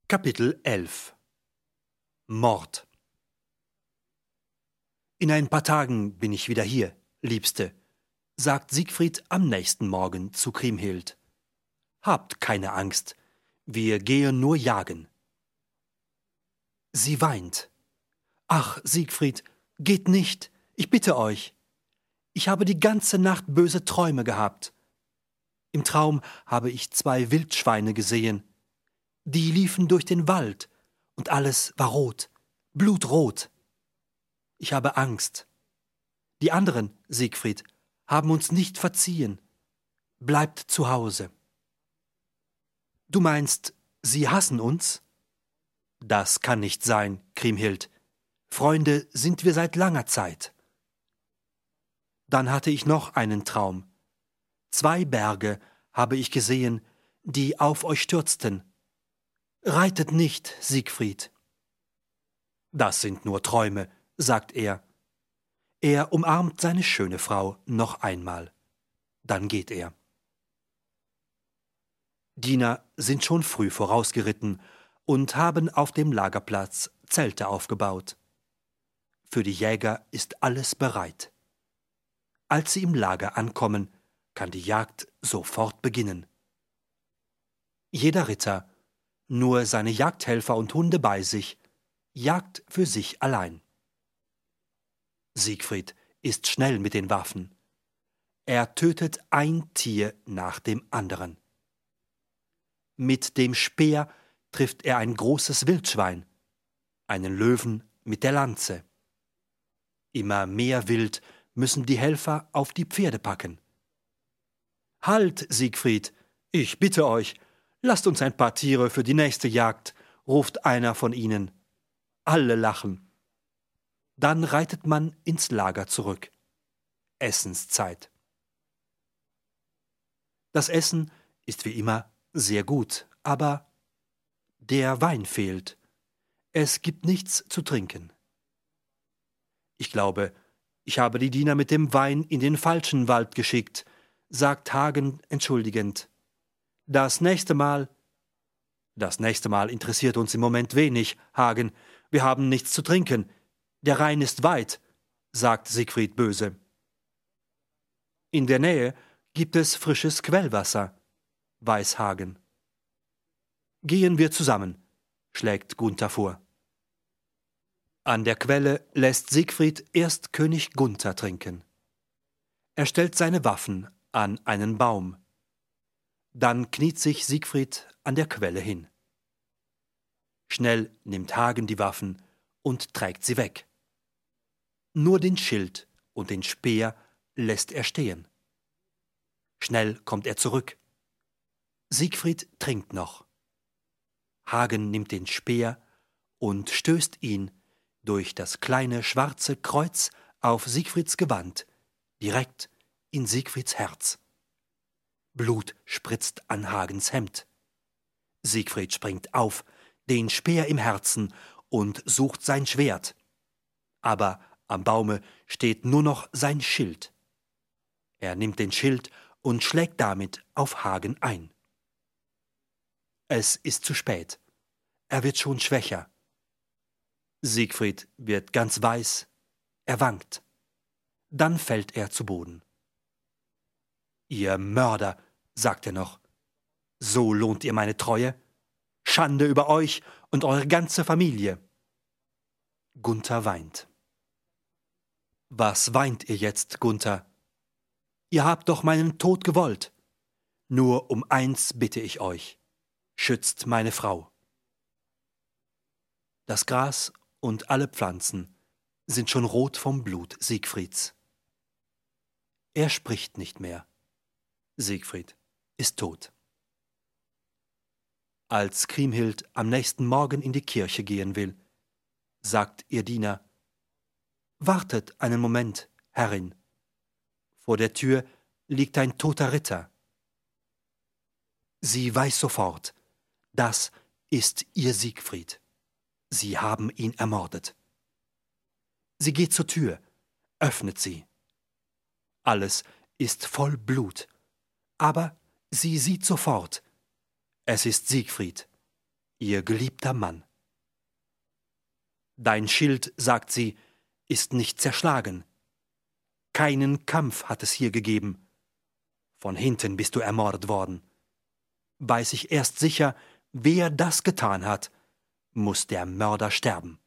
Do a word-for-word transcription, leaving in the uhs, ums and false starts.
Kapitel elf Mord. »In ein paar Tagen bin ich wieder hier, Liebste«, sagt Siegfried am nächsten Morgen zu Kriemhild. »Habt keine Angst, wir gehen nur jagen.« Sie weint. »Ach, Siegfried, geht nicht, ich bitte euch. Ich habe die ganze Nacht böse Träume gehabt. Im Traum habe ich zwei Wildschweine gesehen. Die liefen durch den Wald, und alles war rot, blutrot. Ich habe Angst. Die anderen, Siegfried, haben uns nicht verziehen. Bleibt zu Hause.« »Du meinst, sie hassen uns?« »Das kann nicht sein, Kriemhild. Freunde sind wir seit langer Zeit.« Dann hatte ich noch einen Traum. Zwei Berge habe ich gesehen, die auf euch stürzten. »Reitet nicht, Siegfried.« »Das sind nur Träume«, sagt er. Er umarmt seine schöne Frau noch einmal. Dann geht er. Diener sind schon früh vorausgeritten und haben auf dem Lagerplatz Zelte aufgebaut. Für die Jäger ist alles bereit. Als sie im Lager ankommen, kann die Jagd sofort beginnen. Jeder Ritter, nur seine Jagdhelfer und Hunde bei sich, jagt für sich allein. Siegfried ist schnell mit den Waffen. Er tötet ein Tier nach dem anderen. Mit dem Speer trifft er ein großes Wildschwein, einen Löwen mit der Lanze. Immer mehr Wild müssen die Helfer auf die Pferde packen. »Halt, Siegfried, ich bitte euch, lasst uns ein paar Tiere für die nächste Jagd«, ruft einer von ihnen. Alle lachen. Dann reitet man ins Lager zurück. Essenszeit. Das Essen ist wie immer sehr gut, aber der Wein fehlt. Es gibt nichts zu trinken. »Ich glaube, ich habe die Diener mit dem Wein in den falschen Wald geschickt«, sagt Hagen entschuldigend. »Das nächste Mal...« »Das nächste Mal interessiert uns im Moment wenig, Hagen. Wir haben nichts zu trinken. Der Rhein ist weit«, sagt Siegfried böse. »In der Nähe gibt es frisches Quellwasser«, weiß Hagen. »Gehen wir zusammen«, schlägt Gunther vor. An der Quelle lässt Siegfried erst König Gunther trinken. Er stellt seine Waffen an einen Baum. Dann kniet sich Siegfried an der Quelle hin. Schnell nimmt Hagen die Waffen und trägt sie weg. Nur den Schild und den Speer lässt er stehen. Schnell kommt er zurück. Siegfried trinkt noch. Hagen nimmt den Speer und stößt ihn durch das kleine schwarze Kreuz auf Siegfrieds Gewand, direkt in Siegfrieds Herz. Blut spritzt an Hagens Hemd. Siegfried springt auf, den Speer im Herzen, und sucht sein Schwert. Aber am Baume steht nur noch sein Schild. Er nimmt den Schild und schlägt damit auf Hagen ein. Es ist zu spät. Er wird schon schwächer. Siegfried wird ganz weiß. Er wankt. Dann fällt er zu Boden. »Ihr Mörder«, sagt er noch, »so lohnt ihr meine Treue? Schande über euch und eure ganze Familie.« Gunther weint. »Was weint ihr jetzt, Gunther? Ihr habt doch meinen Tod gewollt. Nur um eins bitte ich euch: schützt meine Frau.« Das Gras und alle Pflanzen sind schon rot vom Blut Siegfrieds. Er spricht nicht mehr. Siegfried ist tot. Als Kriemhild am nächsten Morgen in die Kirche gehen will, sagt ihr Diener: »Wartet einen Moment, Herrin. Vor der Tür liegt ein toter Ritter.« Sie weiß sofort, das ist ihr Siegfried. Sie haben ihn ermordet. Sie geht zur Tür, öffnet sie. Alles ist voll Blut, aber sie sieht sofort, es ist Siegfried. Ihr geliebter Mann. Dein Schild, sagt sie, ist nicht zerschlagen. Keinen Kampf hat es hier gegeben. Von hinten bist du ermordet worden. Weiß ich erst sicher, wer das getan hat, muss der Mörder sterben.